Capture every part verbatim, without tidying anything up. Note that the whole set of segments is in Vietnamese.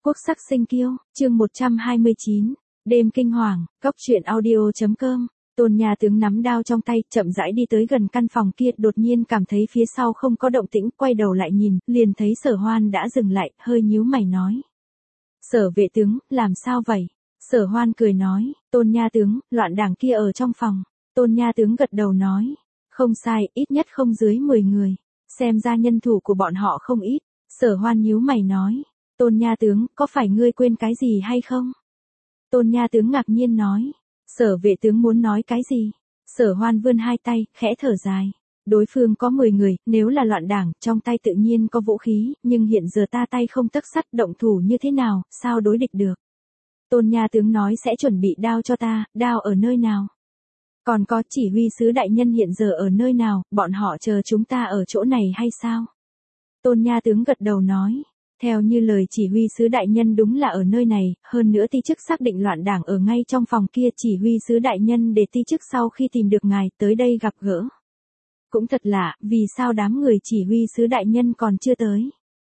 Quốc sắc sinh kiêu, chương một trăm hai mươi chín, đêm kinh hoàng, cốc truyện audio.com. Tôn Nha Tướng nắm đao trong tay, chậm rãi đi tới gần căn phòng kia, đột nhiên cảm thấy phía sau không có động tĩnh, quay đầu lại nhìn, liền thấy Sở Hoan đã dừng lại, hơi nhíu mày nói: "Sở vệ tướng, làm sao vậy?" Sở Hoan cười nói: "Tôn Nha Tướng, loạn đảng kia ở trong phòng." Tôn Nha Tướng gật đầu nói: "Không sai, ít nhất không dưới mười người, xem ra nhân thủ của bọn họ không ít." Sở Hoan nhíu mày nói: "Tôn Nha Tướng, có phải ngươi quên cái gì hay không?" Tôn Nha Tướng ngạc nhiên nói: "Sở vệ tướng muốn nói cái gì?" Sở Hoan vươn hai tay, khẽ thở dài. Đối phương có mười người, nếu là loạn đảng, trong tay tự nhiên có vũ khí, nhưng hiện giờ ta tay không tấc sắt, động thủ như thế nào, sao đối địch được? Tôn Nha Tướng nói sẽ chuẩn bị đao cho ta, đao ở nơi nào? Còn có chỉ huy sứ đại nhân hiện giờ ở nơi nào, bọn họ chờ chúng ta ở chỗ này hay sao? Tôn Nha Tướng gật đầu nói: "Theo như lời chỉ huy sứ đại nhân đúng là ở nơi này, hơn nữa ti chức xác định loạn đảng ở ngay trong phòng kia, chỉ huy sứ đại nhân để ti chức sau khi tìm được ngài, tới đây gặp gỡ." Cũng thật lạ, vì sao đám người chỉ huy sứ đại nhân còn chưa tới?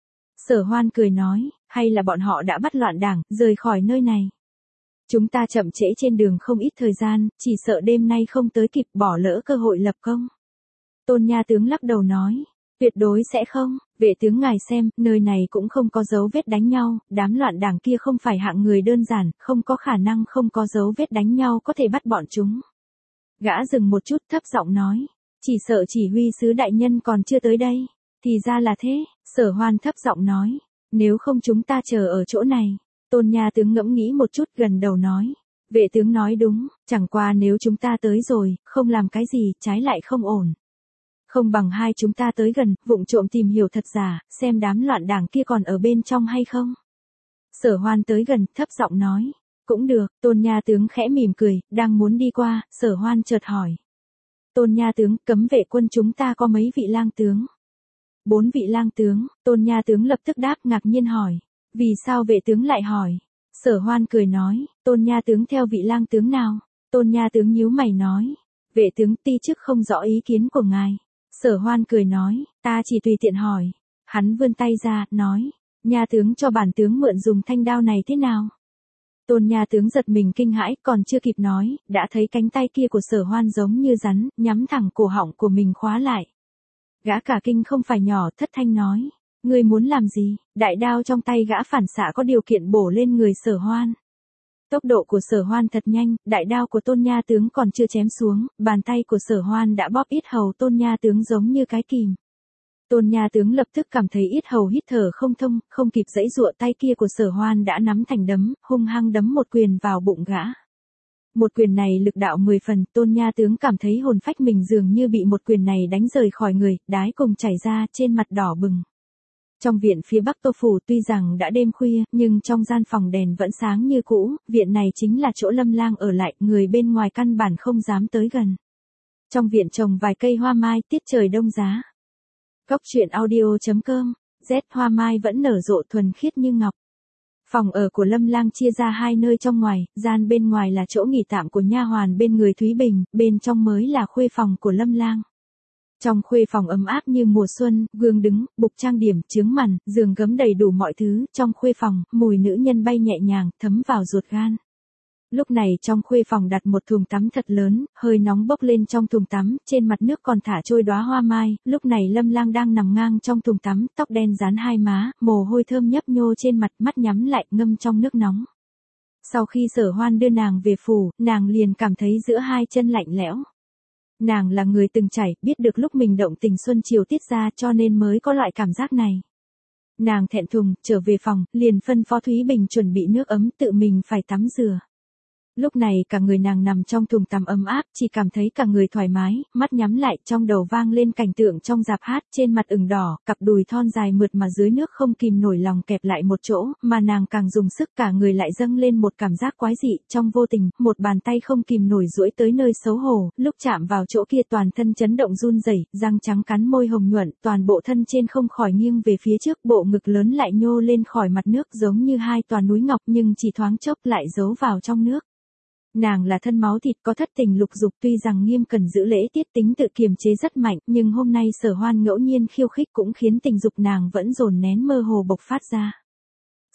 Sở Hoan cười nói: "Hay là bọn họ đã bắt loạn đảng, rời khỏi nơi này? Chúng ta chậm trễ trên đường không ít thời gian, chỉ sợ đêm nay không tới kịp, bỏ lỡ cơ hội lập công." Tôn Nha Tướng lắc đầu nói: "Tuyệt đối sẽ không, vệ tướng ngài xem, nơi này cũng không có dấu vết đánh nhau, đám loạn đảng kia không phải hạng người đơn giản, không có khả năng không có dấu vết đánh nhau có thể bắt bọn chúng." Gã dừng một chút, thấp giọng nói: "Chỉ sợ chỉ huy sứ đại nhân còn chưa tới đây." Thì ra là thế, Sở Hoan thấp giọng nói: "Nếu không chúng ta chờ ở chỗ này." Tôn Nha Tướng ngẫm nghĩ một chút, gần đầu nói: "Vệ tướng nói đúng, chẳng qua nếu chúng ta tới rồi, không làm cái gì, trái lại không ổn. Không bằng hai chúng ta tới gần, vụng trộm tìm hiểu thật giả, xem đám loạn đảng kia còn ở bên trong hay không." Sở Hoan tới gần, thấp giọng nói: "Cũng được." Tôn Nha Tướng khẽ mỉm cười, đang muốn đi qua, Sở Hoan chợt hỏi: "Tôn Nha Tướng, cấm vệ quân chúng ta có mấy vị lang tướng?" "Bốn vị lang tướng." Tôn Nha Tướng lập tức đáp, ngạc nhiên hỏi: "Vì sao vệ tướng lại hỏi?" Sở Hoan cười nói: "Tôn Nha Tướng theo vị lang tướng nào?" Tôn Nha Tướng nhíu mày nói: "Vệ tướng, ti chức không rõ ý kiến của ngài." Sở Hoan cười nói: "Ta chỉ tùy tiện hỏi." Hắn vươn tay ra, nói: "Nha tướng, cho bản tướng mượn dùng thanh đao này thế nào?" Tôn Nha Tướng giật mình kinh hãi, còn chưa kịp nói, đã thấy cánh tay kia của Sở Hoan giống như rắn, nhắm thẳng cổ họng của mình khóa lại. Gã cả kinh không phải nhỏ, thất thanh nói: "Ngươi muốn làm gì?" Đại đao trong tay gã phản xạ có điều kiện bổ lên người Sở Hoan. Tốc độ của Sở Hoan thật nhanh, đại đao của Tôn Nha Tướng còn chưa chém xuống, bàn tay của Sở Hoan đã bóp yết hầu Tôn Nha Tướng giống như cái kìm. Tôn Nha Tướng lập tức cảm thấy yết hầu hít thở không thông, không kịp giãy giụa, tay kia của Sở Hoan đã nắm thành đấm, hung hăng đấm một quyền vào bụng gã. Một quyền này lực đạo mười phần, Tôn Nha Tướng cảm thấy hồn phách mình dường như bị một quyền này đánh rời khỏi người, đái cùng chảy ra, trên mặt đỏ bừng. Trong viện phía Bắc Tô Phủ tuy rằng đã đêm khuya, nhưng trong gian phòng đèn vẫn sáng như cũ, viện này chính là chỗ Lâm Lang ở lại, người bên ngoài căn bản không dám tới gần. Trong viện trồng vài cây hoa mai, tiết trời đông giá. Cốc truyện audio.com, Z hoa mai vẫn nở rộ thuần khiết như ngọc. Phòng ở của Lâm Lang chia ra hai nơi trong ngoài, gian bên ngoài là chỗ nghỉ tạm của nha hoàn bên người Thúy Bình, bên trong mới là khuê phòng của Lâm Lang. Trong khuê phòng ấm áp như mùa xuân, gương đứng, bục trang điểm, chướng màn, giường gấm đầy đủ mọi thứ, trong khuê phòng, mùi nữ nhân bay nhẹ nhàng, thấm vào ruột gan. Lúc này trong khuê phòng đặt một thùng tắm thật lớn, hơi nóng bốc lên trong thùng tắm, trên mặt nước còn thả trôi đóa hoa mai, lúc này Lâm Lang đang nằm ngang trong thùng tắm, tóc đen dán hai má, mồ hôi thơm nhấp nhô trên mặt, mắt nhắm lại, ngâm trong nước nóng. Sau khi Sở Hoan đưa nàng về phủ, nàng liền cảm thấy giữa hai chân lạnh lẽo. Nàng là người từng trải, biết được lúc mình động tình xuân chiều tiết ra, cho nên mới có loại cảm giác này. Nàng thẹn thùng, trở về phòng, liền phân phó Thúy Bình chuẩn bị nước ấm, tự mình phải tắm rửa. Lúc này cả người nàng nằm trong thùng tắm ấm áp, chỉ cảm thấy cả người thoải mái, mắt nhắm lại, trong đầu vang lên cảnh tượng trong dạp hát, trên mặt ửng đỏ, cặp đùi thon dài mượt mà dưới nước không kìm nổi lòng kẹp lại một chỗ, mà nàng càng dùng sức cả người lại dâng lên một cảm giác quái dị, trong vô tình, một bàn tay không kìm nổi duỗi tới nơi xấu hổ, lúc chạm vào chỗ kia toàn thân chấn động run rẩy, răng trắng cắn môi hồng nhuận, toàn bộ thân trên không khỏi nghiêng về phía trước, bộ ngực lớn lại nhô lên khỏi mặt nước giống như hai tòa núi ngọc nhưng chỉ thoáng chốc lại giấu vào trong nước. Nàng là thân máu thịt có thất tình lục dục, tuy rằng nghiêm cần giữ lễ tiết, tính tự kiềm chế rất mạnh, nhưng hôm nay Sở Hoan ngẫu nhiên khiêu khích cũng khiến tình dục nàng vẫn dồn nén mơ hồ bộc phát ra.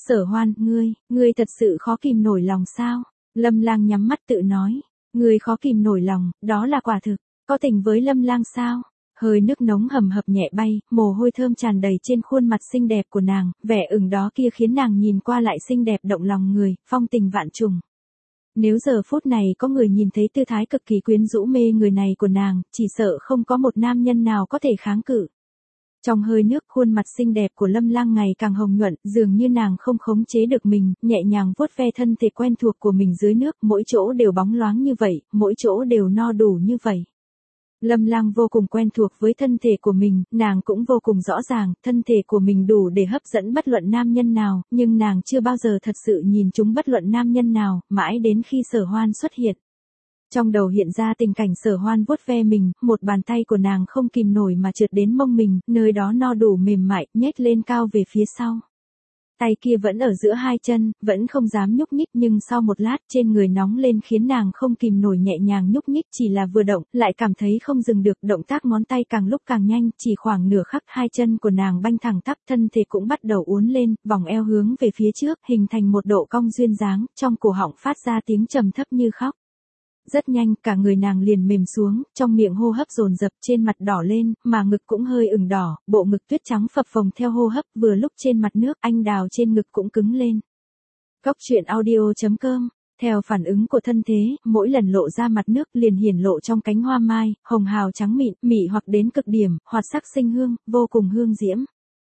Sở Hoan, ngươi, ngươi thật sự khó kìm nổi lòng sao? Lâm Lang nhắm mắt tự nói, ngươi khó kìm nổi lòng, đó là quả thực, có tình với Lâm Lang sao? Hơi nước nóng hầm hập nhẹ bay, mồ hôi thơm tràn đầy trên khuôn mặt xinh đẹp của nàng, vẻ ửng đó kia khiến nàng nhìn qua lại xinh đẹp động lòng người, phong tình vạn trùng. Nếu giờ phút này có người nhìn thấy tư thái cực kỳ quyến rũ mê người này của nàng, chỉ sợ không có một nam nhân nào có thể kháng cự. Trong hơi nước, khuôn mặt xinh đẹp của Lâm Lang ngày càng hồng nhuận, dường như nàng không khống chế được mình, nhẹ nhàng vuốt ve thân thể quen thuộc của mình dưới nước, mỗi chỗ đều bóng loáng như vậy, mỗi chỗ đều no đủ như vậy. Lâm Lang vô cùng quen thuộc với thân thể của mình, nàng cũng vô cùng rõ ràng, thân thể của mình đủ để hấp dẫn bất luận nam nhân nào, nhưng nàng chưa bao giờ thật sự nhìn trúng bất luận nam nhân nào, mãi đến khi Sở Hoan xuất hiện. Trong đầu hiện ra tình cảnh Sở Hoan vuốt ve mình, một bàn tay của nàng không kìm nổi mà trượt đến mông mình, nơi đó no đủ mềm mại, nhếch lên cao về phía sau. Tay kia vẫn ở giữa hai chân, vẫn không dám nhúc nhích, nhưng sau một lát trên người nóng lên khiến nàng không kìm nổi nhẹ nhàng nhúc nhích, chỉ là vừa động, lại cảm thấy không dừng được, động tác ngón tay càng lúc càng nhanh, chỉ khoảng nửa khắc hai chân của nàng banh thẳng tắp, thân thể cũng bắt đầu uốn lên, vòng eo hướng về phía trước, hình thành một độ cong duyên dáng, trong cổ họng phát ra tiếng trầm thấp như khóc. Rất nhanh, cả người nàng liền mềm xuống, trong miệng hô hấp dồn dập, trên mặt đỏ lên, mà ngực cũng hơi ửng đỏ, bộ ngực tuyết trắng phập phồng theo hô hấp, vừa lúc trên mặt nước, anh đào trên ngực cũng cứng lên. Cóc truyện audio chấm com. Theo phản ứng của thân thế, mỗi lần lộ ra mặt nước liền hiển lộ trong cánh hoa mai, hồng hào trắng mịn, mị hoặc đến cực điểm, hoạt sắc sinh hương, vô cùng hương diễm.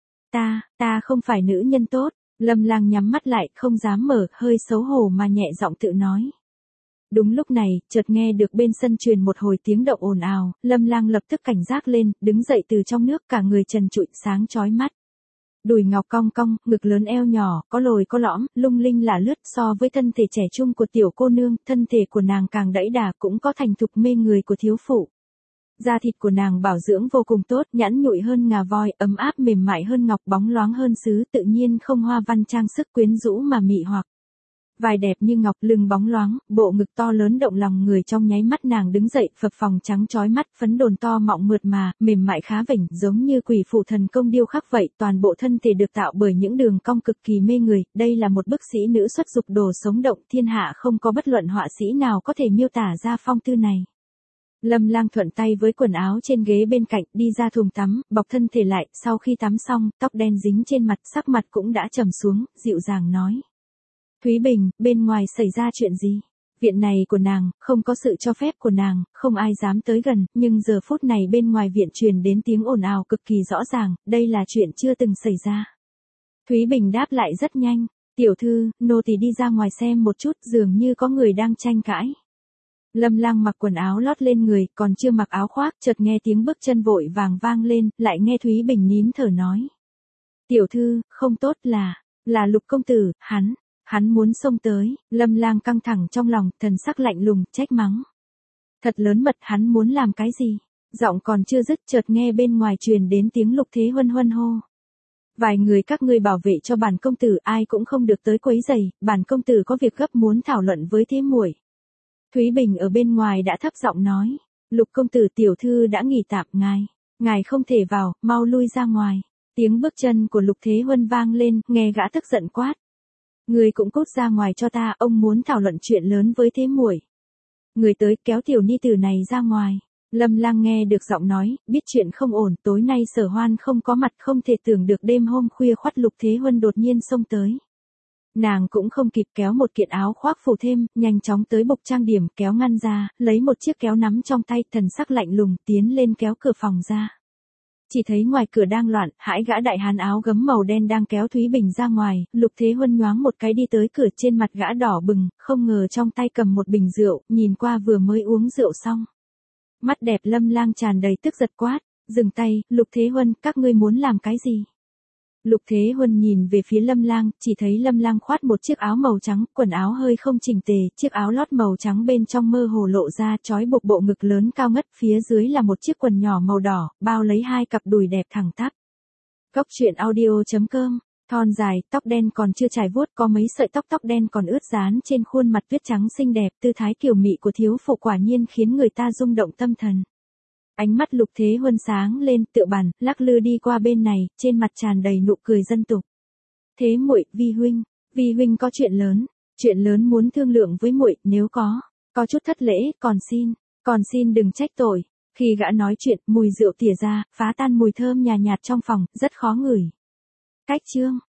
Ta, ta không phải nữ nhân tốt. Lâm Lang nhắm mắt lại, không dám mở, hơi xấu hổ mà nhẹ giọng tự nói. Đúng lúc này, chợt nghe được bên sân truyền một hồi tiếng động ồn ào, Lâm Lang lập tức cảnh giác lên, đứng dậy từ trong nước, cả người trần trụi sáng chói mắt. Đùi ngọc cong cong, ngực lớn eo nhỏ, có lồi có lõm, lung linh lả lướt, so với thân thể trẻ trung của tiểu cô nương, thân thể của nàng càng đẫy đà, cũng có thành thục mê người của thiếu phụ. Da thịt của nàng bảo dưỡng vô cùng tốt, nhẵn nhụi hơn ngà voi, ấm áp mềm mại hơn ngọc, bóng loáng hơn sứ, tự nhiên không hoa văn trang sức, quyến rũ mà mị hoặc. Vai đẹp như ngọc, lưng bóng loáng, bộ ngực to lớn động lòng người, trong nháy mắt nàng đứng dậy, phập phồng trắng chói mắt, phấn đồn to mọng mượt mà, mềm mại khá vểnh, giống như quỷ phụ thần công điêu khắc vậy, toàn bộ thân thể được tạo bởi những đường cong cực kỳ mê người, đây là một bức sĩ nữ xuất dục đồ sống động, thiên hạ không có bất luận họa sĩ nào có thể miêu tả ra phong tư này. Lâm Lang thuận tay với quần áo trên ghế bên cạnh, đi ra thùng tắm, bọc thân thể lại, sau khi tắm xong, tóc đen dính trên mặt, sắc mặt cũng đã trầm xuống, dịu dàng nói. Thúy Bình, bên ngoài xảy ra chuyện gì? Viện này của nàng, không có sự cho phép của nàng, không ai dám tới gần, nhưng giờ phút này bên ngoài viện truyền đến tiếng ồn ào cực kỳ rõ ràng, đây là chuyện chưa từng xảy ra. Thúy Bình đáp lại rất nhanh, tiểu thư, nô tỳ đi ra ngoài xem một chút, dường như có người đang tranh cãi. Lâm Lang mặc quần áo lót lên người, còn chưa mặc áo khoác, chợt nghe tiếng bước chân vội vàng vang lên, lại nghe Thúy Bình nín thở nói. Tiểu thư, không tốt là, là Lục công tử, hắn. Hắn muốn xông tới, Lâm Lang căng thẳng trong lòng, thần sắc lạnh lùng, trách mắng. Thật lớn mật, hắn muốn làm cái gì? Giọng còn chưa dứt, chợt nghe bên ngoài truyền đến tiếng Lục Thế Huân huân hô. Vài người các ngươi bảo vệ cho bản công tử, ai cũng không được tới quấy rầy, bản công tử có việc gấp muốn thảo luận với thế muội. Thúy Bình ở bên ngoài đã thấp giọng nói, Lục công tử tiểu thư đã nghỉ tạm, ngài, ngài không thể vào, mau lui ra ngoài. Tiếng bước chân của Lục Thế Huân vang lên, nghe gã tức giận quát. Người cũng cút ra ngoài cho ta, ông muốn thảo luận chuyện lớn với thế muội. Người tới kéo tiểu ni tử này ra ngoài. Lâm Lang nghe được giọng nói, biết chuyện không ổn, tối nay Sở Hoan không có mặt, không thể tưởng được đêm hôm khuya khoắt Lục Thế Huân đột nhiên xông tới. Nàng cũng không kịp kéo một kiện áo khoác phủ thêm, nhanh chóng tới bục trang điểm, kéo ngăn ra, lấy một chiếc kéo nắm trong tay, thần sắc lạnh lùng, tiến lên kéo cửa phòng ra. Chỉ thấy ngoài cửa đang loạn, hãi gã đại hán áo gấm màu đen đang kéo Thúy Bình ra ngoài, Lục Thế Huân nhoáng một cái đi tới cửa, trên mặt gã đỏ bừng, không ngờ trong tay cầm một bình rượu, nhìn qua vừa mới uống rượu xong. Mắt đẹp Lâm Lang tràn đầy tức giật quát, dừng tay, Lục Thế Huân, các ngươi muốn làm cái gì? Lục Thế Huân nhìn về phía Lâm Lang, chỉ thấy Lâm Lang khoác một chiếc áo màu trắng, quần áo hơi không chỉnh tề, chiếc áo lót màu trắng bên trong mơ hồ lộ ra, trói buộc bộ ngực lớn cao ngất, phía dưới là một chiếc quần nhỏ màu đỏ, bao lấy hai cặp đùi đẹp thẳng tắp. Cóc truyện audio chấm com. Thon dài, tóc đen còn chưa trải vuốt, có mấy sợi tóc tóc đen còn ướt dán trên khuôn mặt tuyết trắng xinh đẹp, tư thái kiều mị của thiếu phụ quả nhiên khiến người ta rung động tâm thần. Ánh mắt Lục Thế Huân sáng lên, tựa bàn, lắc lư đi qua bên này, trên mặt tràn đầy nụ cười dân tục. Thế muội, Vi huynh, Vi huynh có chuyện lớn, chuyện lớn muốn thương lượng với muội, nếu có, có chút thất lễ, còn xin, còn xin đừng trách tội. Khi gã nói chuyện, mùi rượu tỉa ra, phá tan mùi thơm nhàn nhạt, nhạt trong phòng, rất khó ngửi. Cách chương